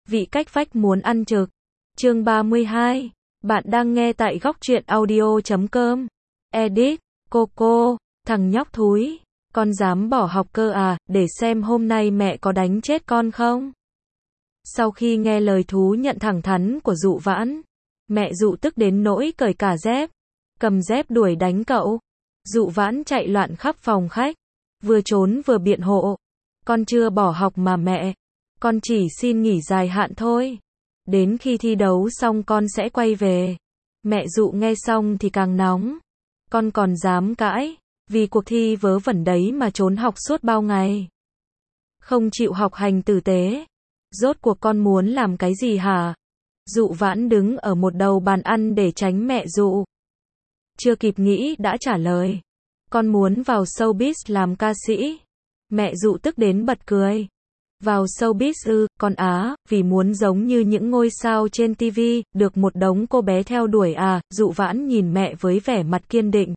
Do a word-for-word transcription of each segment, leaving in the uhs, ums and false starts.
vị cách phách muốn ăn trực. Chương ba mươi hai. Bạn đang nghe tại góc truyện audio chấm com. Edit. Coco. Thằng nhóc thúi. Con dám bỏ học cơ à, để xem hôm nay mẹ có đánh chết con không? Sau khi nghe lời thú nhận thẳng thắn của Dụ Vãn, mẹ Dụ tức đến nỗi cởi cả dép, cầm dép đuổi đánh cậu. Dụ Vãn chạy loạn khắp phòng khách, vừa trốn vừa biện hộ. Con chưa bỏ học mà mẹ, con chỉ xin nghỉ dài hạn thôi. Đến khi thi đấu xong con sẽ quay về. Mẹ Dụ nghe xong thì càng nóng. Con còn dám cãi, vì cuộc thi vớ vẩn đấy mà trốn học suốt bao ngày. Không chịu học hành tử tế. Rốt cuộc con muốn làm cái gì hả? Dụ Vãn đứng ở một đầu bàn ăn để tránh mẹ Dụ. Chưa kịp nghĩ đã trả lời. Con muốn vào showbiz làm ca sĩ. Mẹ Dụ tức đến bật cười. Vào showbiz ư, con á, vì muốn giống như những ngôi sao trên ti vi, được một đống cô bé theo đuổi à? Dụ Vãn nhìn mẹ với vẻ mặt kiên định.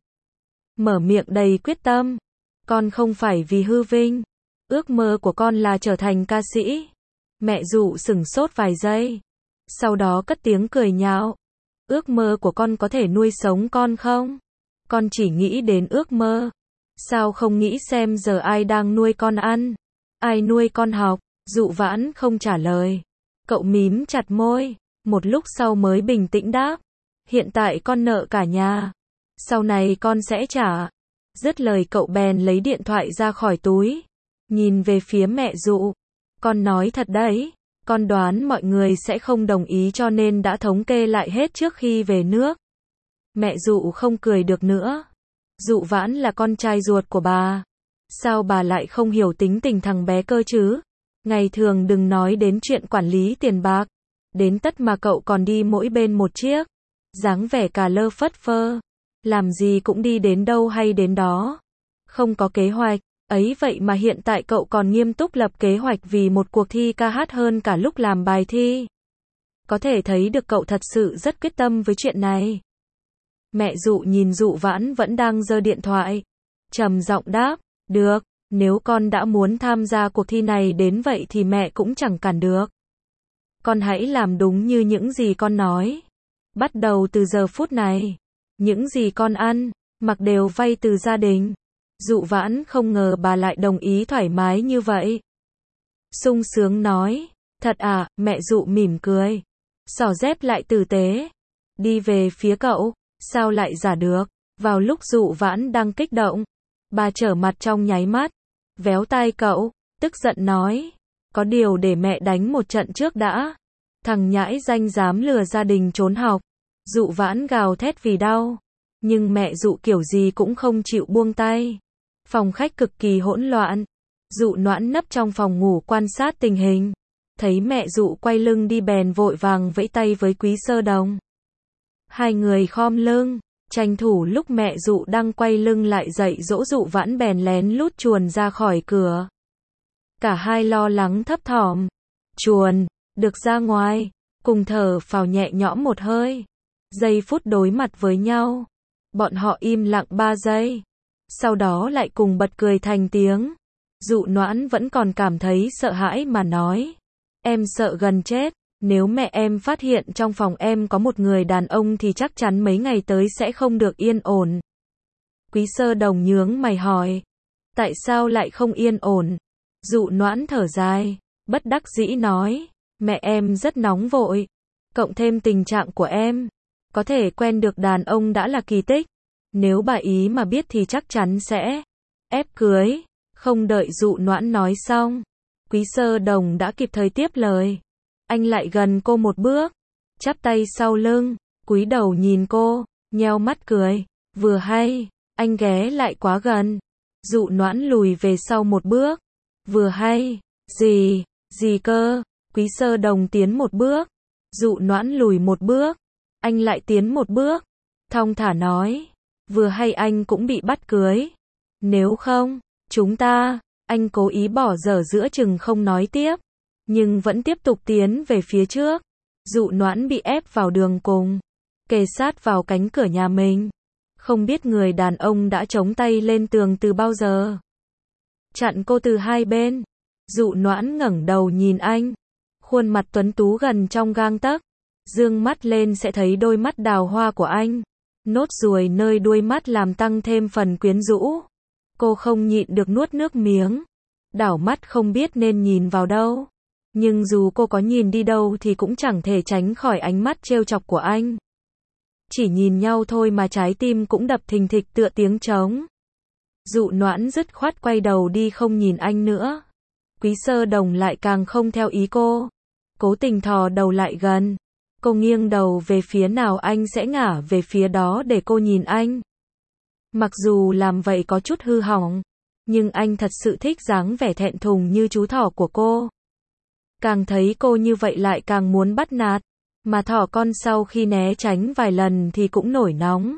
Mở miệng đầy quyết tâm. Con không phải vì hư vinh. Ước mơ của con là trở thành ca sĩ. Mẹ Dụ sửng sốt vài giây. Sau đó cất tiếng cười nhạo. Ước mơ của con có thể nuôi sống con không? Con chỉ nghĩ đến ước mơ. Sao không nghĩ xem giờ ai đang nuôi con ăn? Ai nuôi con học? Dụ Vãn không trả lời. Cậu mím chặt môi. Một lúc sau mới bình tĩnh đáp. Hiện tại con nợ cả nhà. Sau này con sẽ trả. Dứt lời cậu bèn lấy điện thoại ra khỏi túi. Nhìn về phía mẹ Dụ. Con nói thật đấy. Con đoán mọi người sẽ không đồng ý cho nên đã thống kê lại hết trước khi về nước. Mẹ Dụ không cười được nữa. Dụ Vãn là con trai ruột của bà. Sao bà lại không hiểu tính tình thằng bé cơ chứ? Ngày thường đừng nói đến chuyện quản lý tiền bạc. Đến tất mà cậu còn đi mỗi bên một chiếc. Dáng vẻ cà lơ phất phơ. Làm gì cũng đi đến đâu hay đến đó. Không có kế hoạch. Ấy vậy mà hiện tại cậu còn nghiêm túc lập kế hoạch vì một cuộc thi ca hát hơn cả lúc làm bài thi. Có thể thấy được cậu thật sự rất quyết tâm với chuyện này. Mẹ Dụ nhìn Dụ Vãn vẫn đang giơ điện thoại. Trầm giọng đáp, được, nếu con đã muốn tham gia cuộc thi này đến vậy thì mẹ cũng chẳng cản được. Con hãy làm đúng như những gì con nói. Bắt đầu từ giờ phút này, những gì con ăn, mặc đều vay từ gia đình. Dụ Vãn không ngờ bà lại đồng ý thoải mái như vậy. Sung sướng nói, thật à? Mẹ Dụ mỉm cười. Xỏ dép lại tử tế. Đi về phía cậu, sao lại giả được? Vào lúc Dụ Vãn đang kích động, bà trở mặt trong nháy mắt, véo tai cậu, tức giận nói, có điều để mẹ đánh một trận trước đã. Thằng nhãi danh dám lừa gia đình trốn học. Dụ Vãn gào thét vì đau, nhưng mẹ Dụ kiểu gì cũng không chịu buông tay. Phòng khách cực kỳ hỗn loạn. Dụ Noãn nấp trong phòng ngủ quan sát tình hình. Thấy mẹ Dụ quay lưng đi bèn vội vàng vẫy tay với Quý Sơ Đồng. Hai người khom lưng, tranh thủ lúc mẹ Dụ đang quay lưng lại dạy dỗ Dụ Vãn bèn lén lút chuồn ra khỏi cửa. Cả hai lo lắng thấp thỏm. Chuồn, được ra ngoài, cùng thở phào nhẹ nhõm một hơi. Giây phút đối mặt với nhau, bọn họ im lặng ba giây. Sau đó lại cùng bật cười thành tiếng. Dụ Noãn vẫn còn cảm thấy sợ hãi mà nói. Em sợ gần chết. Nếu mẹ em phát hiện trong phòng em có một người đàn ông thì chắc chắn mấy ngày tới sẽ không được yên ổn. Quý Sơ Đồng nhướng mày hỏi. Tại sao lại không yên ổn? Dụ Noãn thở dài, bất đắc dĩ nói. Mẹ em rất nóng vội. Cộng thêm tình trạng của em, có thể quen được đàn ông đã là kỳ tích. Nếu bà ý mà biết thì chắc chắn sẽ ép cưới. Không đợi Dụ Noãn nói xong, Quý Sơ Đồng đã kịp thời tiếp lời. Anh lại gần cô một bước, chắp tay sau lưng, cúi đầu nhìn cô, nheo mắt cười. Vừa hay, anh ghé lại quá gần. Dụ Noãn lùi về sau một bước. Vừa hay, gì, gì cơ? Quý Sơ Đồng tiến một bước. Dụ Noãn lùi một bước. Anh lại tiến một bước. Thong thả nói. Vừa hay anh cũng bị bắt cưới. Nếu không, chúng ta, anh cố ý bỏ dở giữa chừng không nói tiếp. Nhưng vẫn tiếp tục tiến về phía trước. Dụ Noãn bị ép vào đường cùng. Kề sát vào cánh cửa nhà mình. Không biết người đàn ông đã chống tay lên tường từ bao giờ. Chặn cô từ hai bên. Dụ Noãn ngẩng đầu nhìn anh. khuôn mặt tuấn tú gần trong gang tấc. Dương mắt lên sẽ thấy đôi mắt đào hoa của anh. Nốt ruồi nơi đuôi mắt làm tăng thêm phần quyến rũ. Cô không nhịn được nuốt nước miếng. Đảo mắt không biết nên nhìn vào đâu. Nhưng dù cô có nhìn đi đâu thì cũng chẳng thể tránh khỏi ánh mắt trêu chọc của anh. Chỉ nhìn nhau thôi mà trái tim cũng đập thình thịch tựa tiếng trống. Dụ Noãn dứt khoát quay đầu đi không nhìn anh nữa. Quý Sơ Đồng lại càng không theo ý cô. Cố tình thò đầu lại gần. Cô nghiêng đầu về phía nào anh sẽ ngả về phía đó để cô nhìn anh. Mặc dù làm vậy có chút hư hỏng, nhưng anh thật sự thích dáng vẻ thẹn thùng như chú thỏ của cô. Càng thấy cô như vậy lại càng muốn bắt nạt, mà thỏ con sau khi né tránh vài lần thì cũng nổi nóng.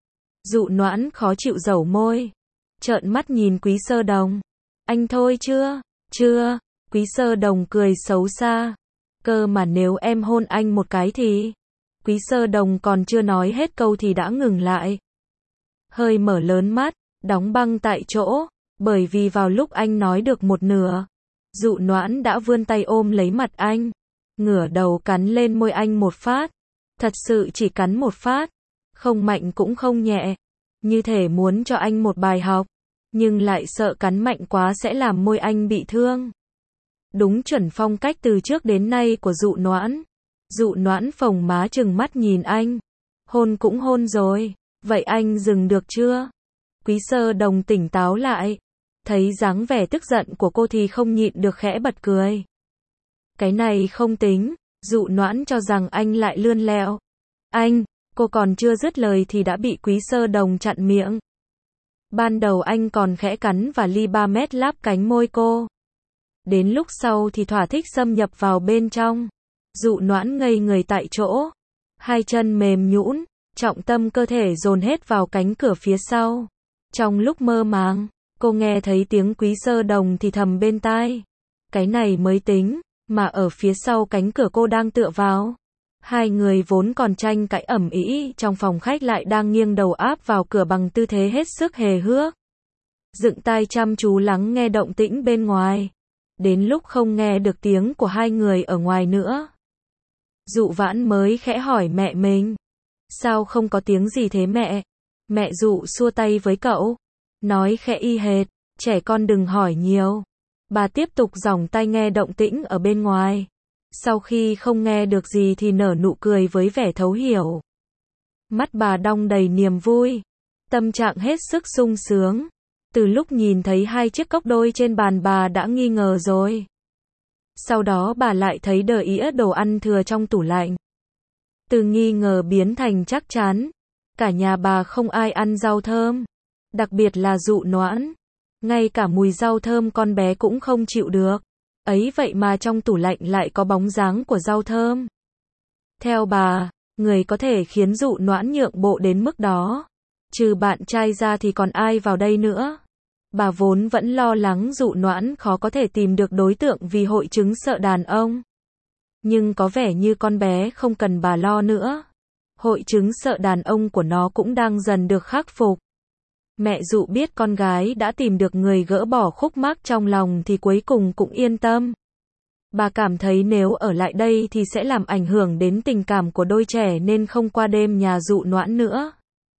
Dụ Noãn khó chịu dẩu môi, trợn mắt nhìn Quý Sơ Đồng. Anh thôi chưa? Chưa. Quý Sơ Đồng cười xấu xa. Cơ mà nếu em hôn anh một cái thì... Quý Sơ Đồng còn chưa nói hết câu thì đã ngừng lại. Hơi mở lớn mắt, đóng băng tại chỗ, bởi vì vào lúc anh nói được một nửa, Dụ Noãn đã vươn tay ôm lấy mặt anh, ngửa đầu cắn lên môi anh một phát. Thật sự chỉ cắn một phát, không mạnh cũng không nhẹ, như thể muốn cho anh một bài học, nhưng lại sợ cắn mạnh quá sẽ làm môi anh bị thương. Đúng chuẩn phong cách từ trước đến nay của Dụ Noãn. Dụ Noãn phồng má trừng mắt nhìn anh. Hôn cũng hôn rồi, vậy anh dừng được chưa? Quý Sơ Đồng tỉnh táo lại, thấy dáng vẻ tức giận của cô thì không nhịn được khẽ bật cười. Cái này không tính. Dụ Noãn cho rằng anh lại lươn lẹo. Anh, cô còn chưa dứt lời thì đã bị Quý Sơ Đồng chặn miệng. Ban đầu anh còn khẽ cắn và ly ba mét láp cánh môi cô. Đến lúc sau thì thỏa thích xâm nhập vào bên trong. Dụ Noãn ngây người tại chỗ. Hai chân mềm nhũn, trọng tâm cơ thể dồn hết vào cánh cửa phía sau. Trong lúc mơ màng, cô nghe thấy tiếng Quý Sơ Đồng thì thầm bên tai. Cái này mới tính, mà ở phía sau cánh cửa cô đang tựa vào. Hai người vốn còn tranh cãi ầm ĩ trong phòng khách lại đang nghiêng đầu áp vào cửa bằng tư thế hết sức hề hước. Dựng tai chăm chú lắng nghe động tĩnh bên ngoài. Đến lúc không nghe được tiếng của hai người ở ngoài nữa, Dụ Vãn mới khẽ hỏi mẹ mình. Sao không có tiếng gì thế mẹ? Mẹ Dụ xua tay với cậu, nói khẽ y hệt, trẻ con đừng hỏi nhiều. Bà tiếp tục giỏng tai nghe động tĩnh ở bên ngoài. Sau khi không nghe được gì thì nở nụ cười với vẻ thấu hiểu. Mắt bà đong đầy niềm vui, tâm trạng hết sức sung sướng. Từ lúc nhìn thấy hai chiếc cốc đôi trên bàn bà đã nghi ngờ rồi. Sau đó bà lại thấy đờ ĩa đồ ăn thừa trong tủ lạnh. Từ nghi ngờ biến thành chắc chắn. Cả nhà bà không ai ăn rau thơm. Đặc biệt là Dụ Noãn. Ngay cả mùi rau thơm con bé cũng không chịu được. Ấy vậy mà trong tủ lạnh lại có bóng dáng của rau thơm. Theo bà, người có thể khiến Dụ Noãn nhượng bộ đến mức đó, trừ bạn trai ra thì còn ai vào đây nữa. Bà vốn vẫn lo lắng Dụ Noãn khó có thể tìm được đối tượng vì hội chứng sợ đàn ông. Nhưng có vẻ như con bé không cần bà lo nữa. Hội chứng sợ đàn ông của nó cũng đang dần được khắc phục. Mẹ Dụ biết con gái đã tìm được người gỡ bỏ khúc mắc trong lòng thì cuối cùng cũng yên tâm. Bà cảm thấy nếu ở lại đây thì sẽ làm ảnh hưởng đến tình cảm của đôi trẻ nên không qua đêm nhà Dụ Noãn nữa.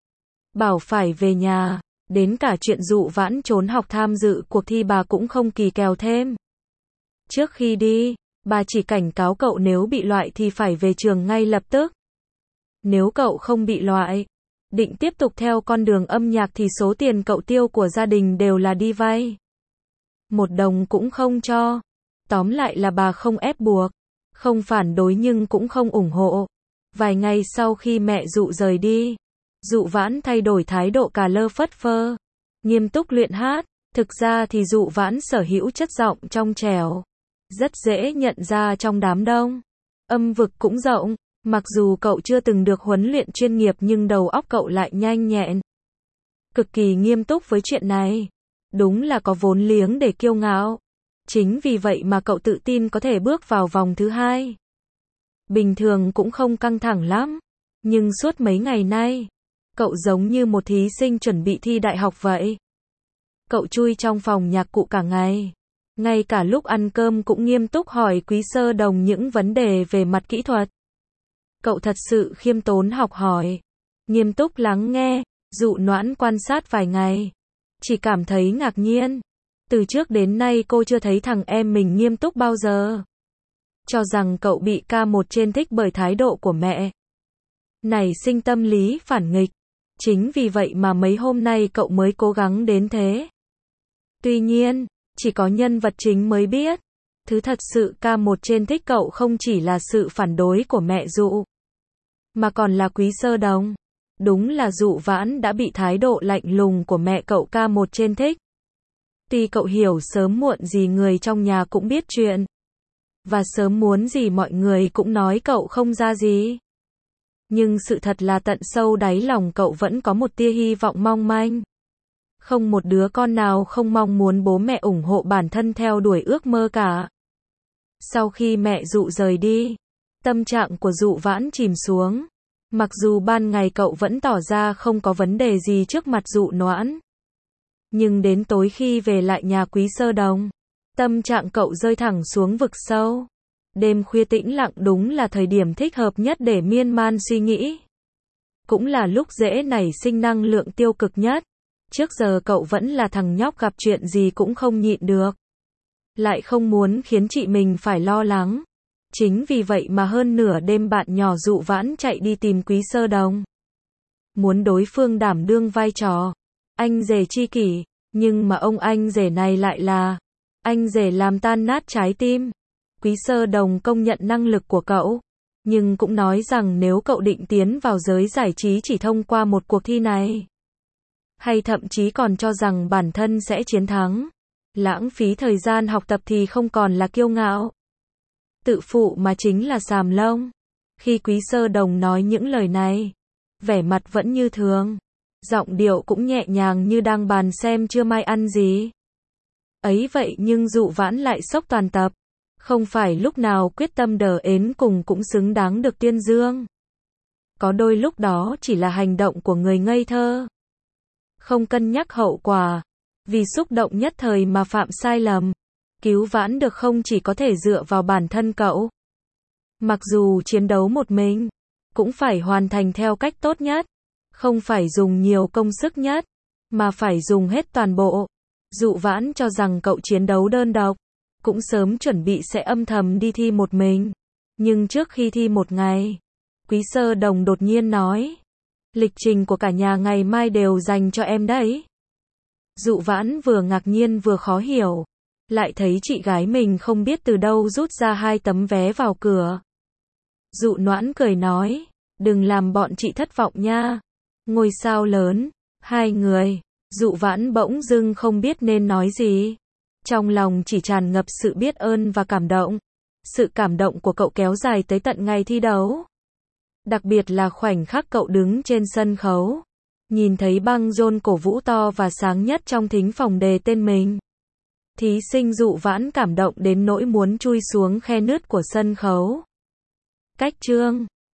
Bảo phải về nhà, đến cả chuyện Dụ Vãn trốn học tham dự cuộc thi bà cũng không kỳ kèo thêm. Trước khi đi, bà chỉ cảnh cáo cậu nếu bị loại thì phải về trường ngay lập tức. Nếu cậu không bị loại, định tiếp tục theo con đường âm nhạc thì số tiền cậu tiêu của gia đình đều là đi vay. Một đồng cũng không cho. Tóm lại là bà không ép buộc, không phản đối nhưng cũng không ủng hộ. Vài ngày sau khi mẹ Dụ rời đi, Dụ Vãn thay đổi thái độ cà lơ phất phơ, nghiêm túc luyện hát. Thực ra thì Dụ Vãn sở hữu chất giọng trong trẻo, rất dễ nhận ra trong đám đông. Âm vực cũng rộng, mặc dù cậu chưa từng được huấn luyện chuyên nghiệp nhưng đầu óc cậu lại nhanh nhẹn. Cực kỳ nghiêm túc với chuyện này. Đúng là có vốn liếng để kiêu ngạo. Chính vì vậy mà cậu tự tin có thể bước vào vòng thứ hai. Bình thường cũng không căng thẳng lắm, nhưng suốt mấy ngày nay, cậu giống như một thí sinh chuẩn bị thi đại học vậy. Cậu chui trong phòng nhạc cụ cả ngày, Ngay cả lúc ăn cơm cũng nghiêm túc hỏi Quý Sơ Đồng những vấn đề về mặt kỹ thuật. Cậu thật sự khiêm tốn học hỏi, nghiêm túc lắng nghe. Dụ Noãn quan sát vài ngày, chỉ cảm thấy ngạc nhiên. Từ trước đến nay cô chưa thấy thằng em mình nghiêm túc bao giờ. Cho rằng cậu bị ca một trên thích bởi thái độ của mẹ. Nảy sinh tâm lý phản nghịch. Chính vì vậy mà mấy hôm nay cậu mới cố gắng đến thế. Tuy nhiên, chỉ có nhân vật chính mới biết. Thứ thật sự ca một trên thích cậu không chỉ là sự phản đối của mẹ Dụ, mà còn là Quý Sơ Đồng. Đúng là Dụ Vãn đã bị thái độ lạnh lùng của mẹ cậu ca một trên thích. Tuy cậu hiểu sớm muộn gì người trong nhà cũng biết chuyện. Và sớm muốn gì mọi người cũng nói cậu không ra gì. Nhưng sự thật là tận sâu đáy lòng cậu vẫn có một tia hy vọng mong manh. Không một đứa con nào không mong muốn bố mẹ ủng hộ bản thân theo đuổi ước mơ cả. Sau khi mẹ Dụ rời đi, tâm trạng của Dụ Vãn chìm xuống. Mặc dù ban ngày cậu vẫn tỏ ra không có vấn đề gì trước mặt Dụ Noãn. Nhưng đến tối khi về lại nhà Quý Sơ Đồng, tâm trạng cậu rơi thẳng xuống vực sâu. Đêm khuya tĩnh lặng đúng là thời điểm thích hợp nhất để miên man suy nghĩ. Cũng là lúc dễ nảy sinh năng lượng tiêu cực nhất. Trước giờ cậu vẫn là thằng nhóc gặp chuyện gì cũng không nhịn được. Lại không muốn khiến chị mình phải lo lắng. Chính vì vậy mà hơn nửa đêm bạn nhỏ Dụ Vãn chạy đi tìm Quý Sơ Đồng. Muốn đối phương đảm đương vai trò anh rể tri kỷ, nhưng mà ông anh rể này lại là anh rể làm tan nát trái tim. Quý Sơ Đồng công nhận năng lực của cậu, nhưng cũng nói rằng nếu cậu định tiến vào giới giải trí chỉ thông qua một cuộc thi này, hay thậm chí còn cho rằng bản thân sẽ chiến thắng, lãng phí thời gian học tập thì không còn là kiêu ngạo, tự phụ mà chính là xàm lông. Khi Quý Sơ Đồng nói những lời này, vẻ mặt vẫn như thường, giọng điệu cũng nhẹ nhàng như đang bàn xem trưa mai ăn gì. Ấy vậy nhưng Dụ Vãn lại sốc toàn tập. Không phải lúc nào quyết tâm đờ ến cùng cũng xứng đáng được tuyên dương. Có đôi lúc đó chỉ là hành động của người ngây thơ. Không cân nhắc hậu quả. Vì xúc động nhất thời mà phạm sai lầm. Cứu vãn được không chỉ có thể dựa vào bản thân cậu. Mặc dù chiến đấu một mình, cũng phải hoàn thành theo cách tốt nhất. Không phải dùng nhiều công sức nhất, mà phải dùng hết toàn bộ. Dụ Vãn cho rằng cậu chiến đấu đơn độc, cũng sớm chuẩn bị sẽ âm thầm đi thi một mình. Nhưng trước khi thi một ngày, Quý Sơ Đồng đột nhiên nói, lịch trình của cả nhà ngày mai đều dành cho em đấy. Dụ Vãn vừa ngạc nhiên vừa khó hiểu, lại thấy chị gái mình không biết từ đâu rút ra hai tấm vé vào cửa. Dụ Noãn cười nói, đừng làm bọn chị thất vọng nha. Ngôi sao lớn, hai người. Dụ Vãn bỗng dưng không biết nên nói gì. Trong lòng chỉ tràn ngập sự biết ơn và cảm động. Sự cảm động của cậu kéo dài tới tận ngày thi đấu. Đặc biệt là khoảnh khắc cậu đứng trên sân khấu, nhìn thấy băng rôn cổ vũ to và sáng nhất trong thính phòng đề tên mình. Thí sinh Dụ Vãn cảm động đến nỗi muốn chui xuống khe nứt của sân khấu. Cách chương